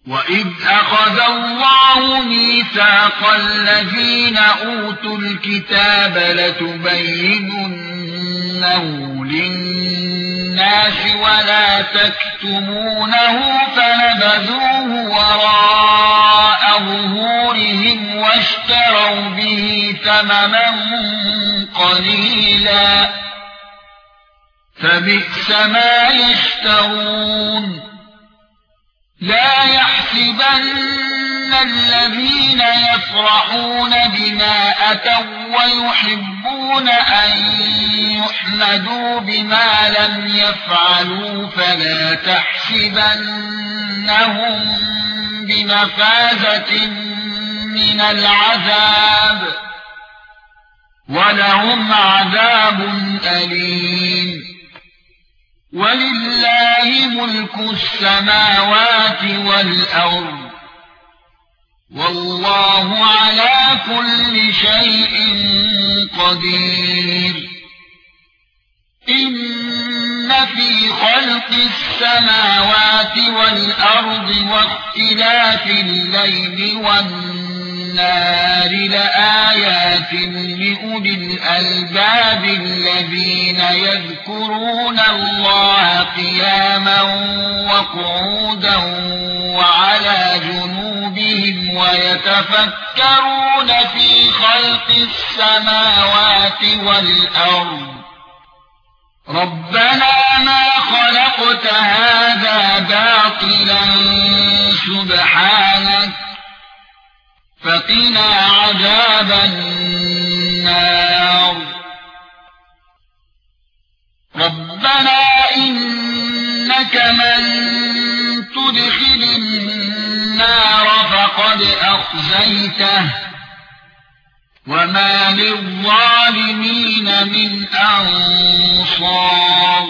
وَإِذْ أَخَذَ اللَّهُ مِيثَاقَ الَّذِينَ أُوتُوا الْكِتَابَ لَتُبَيِّنُنَّهُ لِلنَّاسِ وَلَا تَكْتُمُونَهُ فَنَبَذُوهُ وَرَاءَ ظُهُورِهِمْ وَاشْتَرَوْا بِهِ ثَمَنًا قَلِيلًا فَبِئْسَ مَا يَشْتَرُونَ لا يحسبن الذين يفرحون بما أتوا ويحبون أن يحمدوا بما لم يفعلوا فلا تحسبنهم بمفازة من العذاب ولهم عذاب أليم وَلِلَّهِ مُلْكُ السَّمَاوَاتِ وَالْأَرْضِ وَاللَّهُ عَلَى كُلِّ شَيْءٍ قَدِيرٌ إِنَّ فِي خَلْقِ السَّمَاوَاتِ وَالْأَرْضِ وَاخْتِلَافِ اللَّيْلِ وَالنَّهَارِ لَآيَاتٍ لِأُولِي الْأَلْبَابِ الَّذِينَ يَذْكُرُونَ اللَّهَ قِيَامًا وَقُعُودًا وَعَلَى جُنُوبِهِمْ وَيَتَفَكَّرُونَ فِي خَلْقِ السَّمَاوَاتِ وَالْأَرْضِ رَبَّنَا مَا خَلَقْتَ هَذَا بَاطِلًا سُبْحَانَكَ فَقِنَا عَذَابَ النَّارِ رَبَّنَا إِنَّكَ مَن تُدْخِلِ النَّارَ فَقَدْ أَخْزَيْتَهُ وَمَا لِلظَّالِمِينَ مِنْ أَنصَارٍ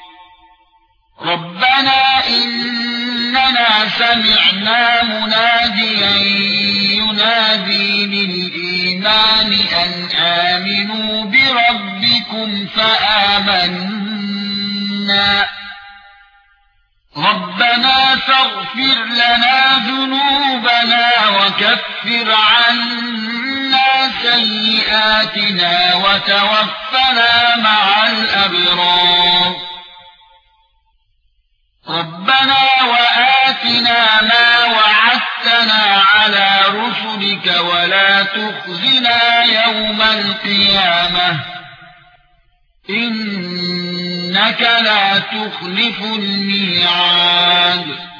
رَبَّنَا إِنَّنَا سَمِعْنَا مُنَادِيًا يُنَادِي لِلْإِيمَانِ أَنْ آمِنُوا بِرَبِّكُمْ فَآمَنَّا رَبَّنَا فَاغْفِرْ لَنَا ذُنُوبَنَا وَكَفِّرْ عَنَّا سَيِّئَاتِنَا وَتَوَفَّنَا مَعَ الْأَبْرَارِ رَبَّنَا وَآتِنَا مَا وَعَدتَّنَا عَلَى رُسُلِكَ وَلَا تُخْزِنَا يَوْمَ الْقِيَامَةِ إِنَّكَ لَا تُخْلِفُ الْمِيعَادَ